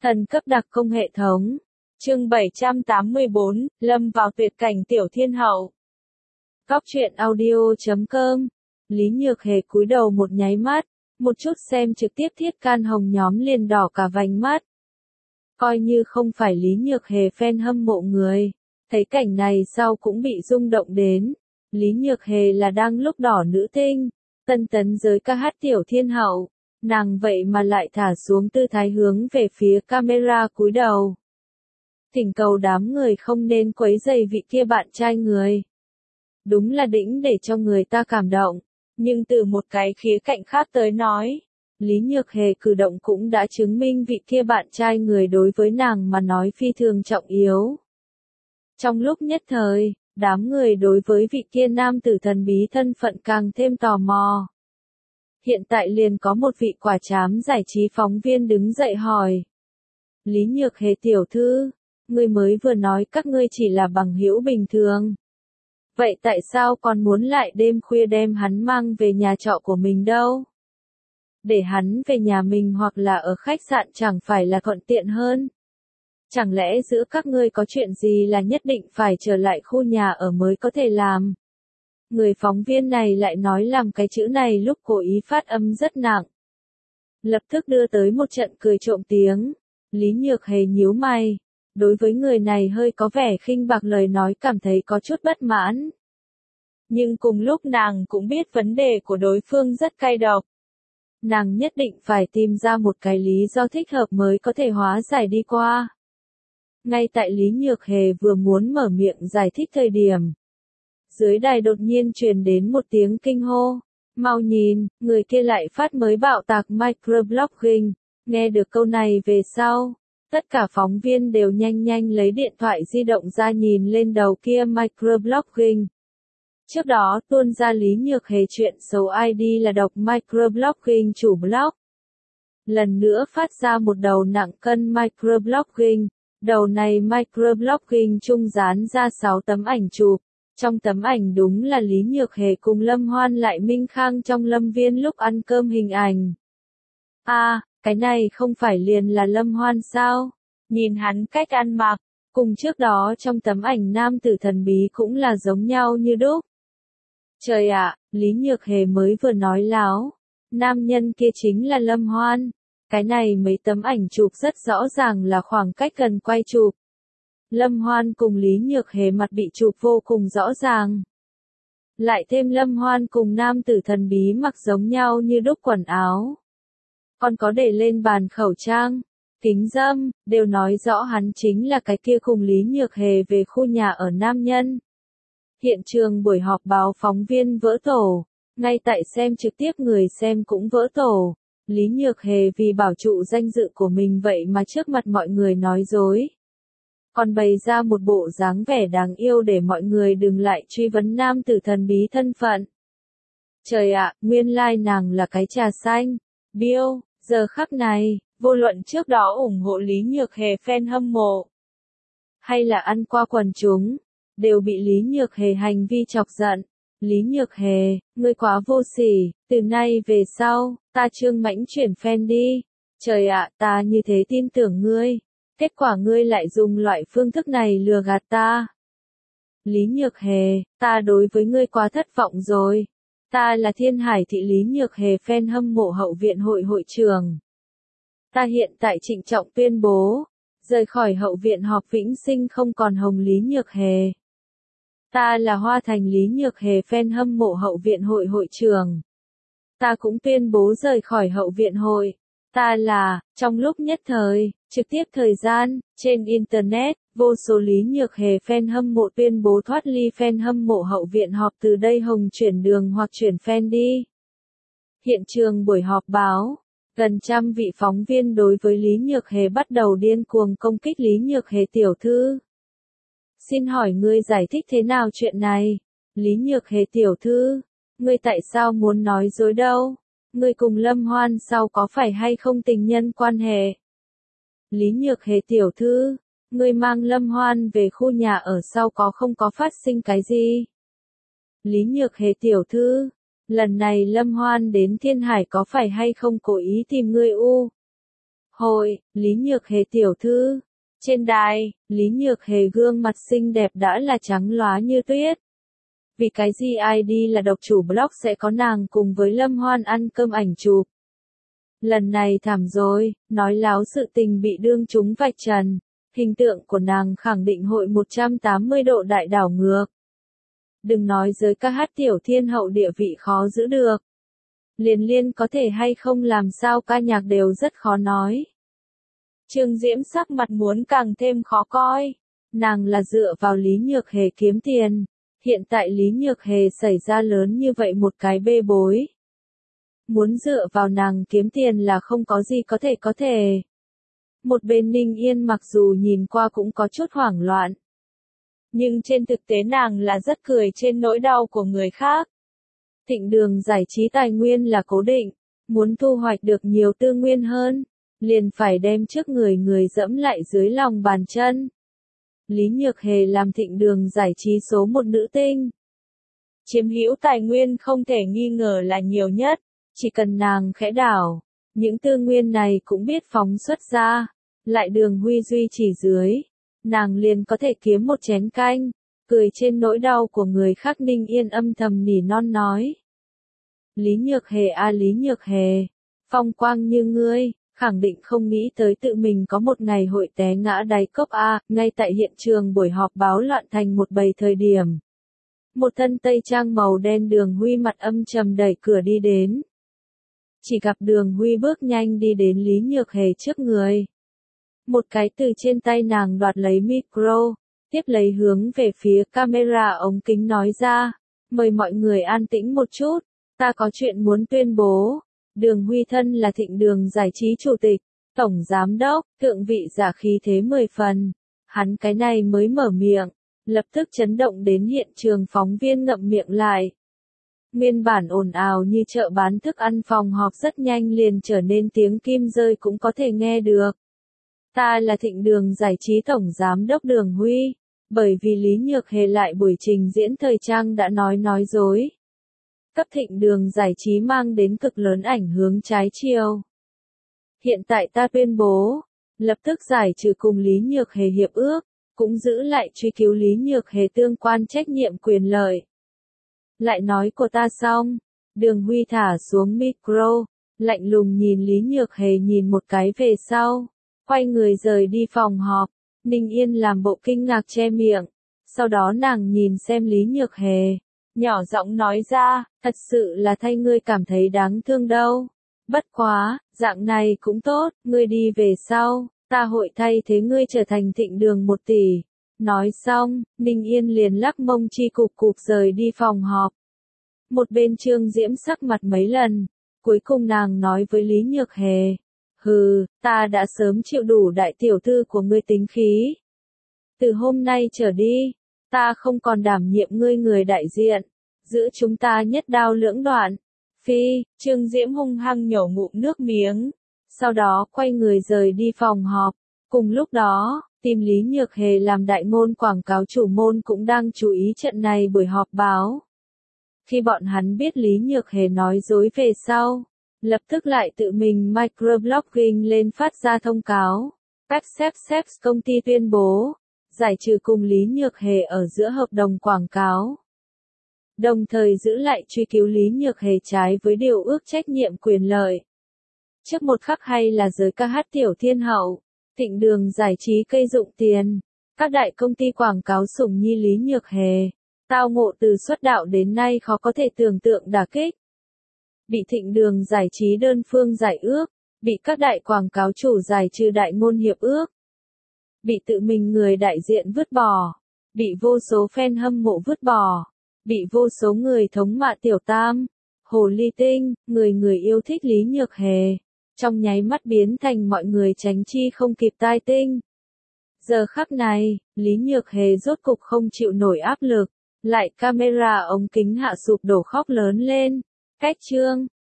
Thần cấp đặc công hệ thống. Chương 784, lâm vào tuyệt cảnh tiểu thiên hậu. Góc truyện audio.com. Lý Nhược Hề cúi đầu một nháy mắt, một chút xem trực tiếp Thiết Can Hồng nhóm liền đỏ cả vành mắt. Coi như không phải Lý Nhược Hề fan hâm mộ người, thấy cảnh này sau cũng bị rung động đến. Lý Nhược Hề là đang lúc đỏ nữ tinh, tân tấn giới ca hát tiểu thiên hậu, nàng vậy mà lại thả xuống tư thái hướng về phía camera cúi đầu. Thỉnh cầu đám người không nên quấy rầy vị kia bạn trai người. Đúng là đỉnh để cho người ta cảm động, nhưng từ một cái khía cạnh khác tới nói, Lý Nhược Hề cử động cũng đã chứng minh vị kia bạn trai người đối với nàng mà nói phi thường trọng yếu. Trong lúc nhất thời, đám người đối với vị kia nam tử thần bí thân phận càng thêm tò mò. Hiện tại liền có một vị quả trám giải trí phóng viên đứng dậy hỏi. Lý Nhược Hề tiểu thư, ngươi mới vừa nói các ngươi chỉ là bằng hữu bình thường. Vậy tại sao còn muốn lại đêm khuya đem hắn mang về nhà trọ của mình đâu? Để hắn về nhà mình hoặc là ở khách sạn chẳng phải là thuận tiện hơn? Chẳng lẽ giữa các ngươi có chuyện gì là nhất định phải trở lại khu nhà ở mới có thể làm? Người phóng viên này lại nói làm cái chữ này lúc cố ý phát âm rất nặng. Lập tức đưa tới một trận cười trộm tiếng. Lý Nhược Hề nhíu mày. Đối với người này hơi có vẻ khinh bạc lời nói cảm thấy có chút bất mãn. Nhưng cùng lúc nàng cũng biết vấn đề của đối phương rất cay độc. Nàng nhất định phải tìm ra một cái lý do thích hợp mới có thể hóa giải đi qua. Ngay tại Lý Nhược Hề vừa muốn mở miệng giải thích thời điểm. Dưới đài đột nhiên truyền đến một tiếng kinh hô. Mau nhìn, người kia lại phát mới bạo tạc microblogging. Nghe được câu này về sau, tất cả phóng viên đều nhanh lấy điện thoại di động ra nhìn lên đầu kia microblogging. Trước đó tuôn ra Lý Nhược Hề chuyện xấu ID là độc microblogging chủ blog. Lần nữa phát ra một đầu nặng cân microblogging. Đầu này microblogging trung dán ra 6 tấm ảnh chụp. Trong tấm ảnh đúng là Lý Nhược Hề cùng Lâm Hoan lại Minh Khang trong Lâm Viên lúc ăn cơm hình ảnh. Cái này không phải liền là Lâm Hoan sao? Nhìn hắn cách ăn mặc, cùng trước đó trong tấm ảnh nam tử thần bí cũng là giống nhau như đúc. Trời ạ, Lý Nhược Hề mới vừa nói láo. Nam nhân kia chính là Lâm Hoan. Cái này mấy tấm ảnh chụp rất rõ ràng là khoảng cách gần quay chụp. Lâm Hoan cùng Lý Nhược Hề mặt bị chụp vô cùng rõ ràng. Lại thêm Lâm Hoan cùng nam tử thần bí mặc giống nhau như đúc quần áo. Còn có để lên bàn khẩu trang, kính râm, đều nói rõ hắn chính là cái kia cùng Lý Nhược Hề về khu nhà ở nam nhân. Hiện trường buổi họp báo phóng viên vỡ tổ, ngay tại xem trực tiếp người xem cũng vỡ tổ. Lý Nhược Hề vì bảo trụ danh dự của mình vậy mà trước mặt mọi người nói dối. Còn bày ra một bộ dáng vẻ đáng yêu để mọi người đừng lại truy vấn nam tử thần bí thân phận. Trời ạ, nguyên lai nàng là cái trà xanh. Bill, giờ khắc này, vô luận trước đó ủng hộ Lý Nhược Hề fan hâm mộ, hay là ăn qua quần chúng, đều bị Lý Nhược Hề hành vi chọc giận. Lý Nhược Hề, ngươi quá vô sỉ, từ nay về sau, ta Trương Mãnh chuyển fan đi. Trời ạ, ta như thế tin tưởng ngươi. Kết quả ngươi lại dùng loại phương thức này lừa gạt ta. Lý Nhược Hề, ta đối với ngươi quá thất vọng rồi. Ta là Thiên Hải thị Lý Nhược Hề fan hâm mộ hậu viện hội hội trưởng. Ta hiện tại trịnh trọng tuyên bố, rời khỏi hậu viện họp vĩnh sinh không còn hồng Lý Nhược Hề. Ta là Hoa Thành Lý Nhược Hề fan hâm mộ hậu viện hội hội trưởng. Ta cũng tuyên bố rời khỏi hậu viện hội. Ta là, trong lúc nhất thời, trực tiếp thời gian, trên Internet, vô số Lý Nhược Hề fan hâm mộ tuyên bố thoát ly fan hâm mộ hậu viện họp từ đây hồng chuyển đường hoặc chuyển fan đi. Hiện trường buổi họp báo, gần trăm vị phóng viên đối với Lý Nhược Hề bắt đầu điên cuồng công kích Lý Nhược Hề tiểu thư. Xin hỏi ngươi giải thích thế nào chuyện này? Lý Nhược Hề tiểu thư, ngươi tại sao muốn nói dối đâu? Ngươi cùng Lâm Hoan sau có phải hay không tình nhân quan hệ? Lý Nhược Hề tiểu thư, ngươi mang Lâm Hoan về khu nhà ở sau không có phát sinh cái gì? Lý Nhược Hề tiểu thư, lần này Lâm Hoan đến Thiên Hải có phải hay không cố ý tìm ngươi Hội, Lý Nhược Hề tiểu thư. Trên đài, Lý Nhược Hề gương mặt xinh đẹp đã là trắng lóa như tuyết. Vì cái gì ID là độc chủ blog sẽ có nàng cùng với Lâm Hoan ăn cơm ảnh chụp. Lần này thảm rồi, nói láo sự tình bị đương chúng vạch trần. Hình tượng của nàng khẳng định hội 180 độ đại đảo ngược. Đừng nói giới ca hát tiểu thiên hậu địa vị khó giữ được. Liên có thể hay không làm sao ca nhạc đều rất khó nói. Trương Diễm sắc mặt muốn càng thêm khó coi. Nàng là dựa vào Lý Nhược Hề kiếm tiền. Hiện tại Lý Nhược Hề xảy ra lớn như vậy một cái bê bối. Muốn dựa vào nàng kiếm tiền là không có gì có thể. Một bên Ninh Yên mặc dù nhìn qua cũng có chút hoảng loạn. Nhưng trên thực tế nàng là rất cười trên nỗi đau của người khác. Thịnh Đường giải trí tài nguyên là cố định. Muốn thu hoạch được nhiều tư nguyên hơn. Liền phải đem trước người dẫm lại dưới lòng bàn chân. Lý Nhược Hề làm Thịnh Đường giải trí số một nữ tinh. Chiếm hữu tài nguyên không thể nghi ngờ là nhiều nhất. Chỉ cần nàng khẽ đảo. Những tư nguyên này cũng biết phóng xuất ra. Lại Đường Huy duy chỉ dưới. Nàng liền có thể kiếm một chén canh. Cười trên nỗi đau của người khác. Ninh Yên âm thầm nỉ non nói. Lý Nhược Hề à, Lý Nhược Hề. Phong quang như ngươi. Khẳng định không nghĩ tới tự mình có một ngày hội té ngã đáy cốc A. Ngay tại hiện trường buổi họp báo loạn thành một bầy thời điểm. Một thân tây trang màu đen Đường Huy mặt âm trầm đẩy cửa đi đến. Chỉ gặp Đường Huy bước nhanh đi đến Lý Nhược Hề trước người. Một cái từ trên tay nàng đoạt lấy micro, tiếp lấy hướng về phía camera ống kính nói ra. Mời mọi người an tĩnh một chút, ta có chuyện muốn tuyên bố. Đường Huy thân là Thịnh Đường giải trí chủ tịch, tổng giám đốc, thượng vị giả khí thế 10 phần. Hắn cái này mới mở miệng, lập tức chấn động đến hiện trường phóng viên ngậm miệng lại. Nguyên bản ồn ào như chợ bán thức ăn phòng họp rất nhanh liền trở nên tiếng kim rơi cũng có thể nghe được. Ta là Thịnh Đường giải trí tổng giám đốc Đường Huy, bởi vì Lý Nhược Hề lại buổi trình diễn thời trang đã nói dối. Cấp Thịnh Đường giải trí mang đến cực lớn ảnh hướng trái chiều. Hiện tại ta tuyên bố, lập tức giải trừ cùng Lý Nhược Hề hiệp ước, cũng giữ lại truy cứu Lý Nhược Hề tương quan trách nhiệm quyền lợi. Lại nói của ta xong, Đường Huy thả xuống micro, lạnh lùng nhìn Lý Nhược Hề nhìn một cái về sau, quay người rời đi phòng họp. Ninh Yên làm bộ kinh ngạc che miệng, sau đó nàng nhìn xem Lý Nhược Hề, nhỏ giọng nói ra, thật sự là thay ngươi cảm thấy đáng thương đâu. Bất quá, dạng này cũng tốt, ngươi đi về sau, ta hội thay thế ngươi trở thành Thịnh Đường 1 tỷ. Nói xong, Ninh Yên liền lắc mông chi cục rời đi phòng họp. Một bên Trương Diễm sắc mặt mấy lần, cuối cùng nàng nói với Lý Nhược Hề. Hừ, ta đã sớm chịu đủ đại tiểu thư của ngươi tính khí. Từ hôm nay trở đi, ta không còn đảm nhiệm ngươi người đại diện, giữa chúng ta nhất đao lưỡng đoạn. Phi, Trương Diễm hung hăng nhổ ngụm nước miếng, sau đó quay người rời đi phòng họp. Cùng lúc đó, team Lý Nhược Hề làm đại môn quảng cáo chủ môn cũng đang chú ý trận này buổi họp báo. Khi bọn hắn biết Lý Nhược Hề nói dối về sau, lập tức lại tự mình microblogging lên phát ra thông cáo. Pepsi công ty tuyên bố, giải trừ cùng Lý Nhược Hề ở giữa hợp đồng quảng cáo. Đồng thời giữ lại truy cứu Lý Nhược Hề trái với điều ước trách nhiệm quyền lợi. Trước một khắc hay là giới ca hát tiểu thiên hậu, Thịnh Đường giải trí cây dụng tiền, các đại công ty quảng cáo sủng nhi Lý Nhược Hề, tao ngộ từ xuất đạo đến nay khó có thể tưởng tượng đả kích. Bị Thịnh Đường giải trí đơn phương giải ước, bị các đại quảng cáo chủ giải trừ đại ngôn hiệp ước, bị tự mình người đại diện vứt bỏ, bị vô số fan hâm mộ vứt bỏ, bị vô số người thống mạ tiểu tam, hồ ly tinh, người yêu thích Lý Nhược Hề, trong nháy mắt biến thành mọi người tránh chi không kịp tai tinh. Giờ khắc này, Lý Nhược Hề rốt cục không chịu nổi áp lực, lại camera ống kính hạ sụp đổ khóc lớn lên. Cách chương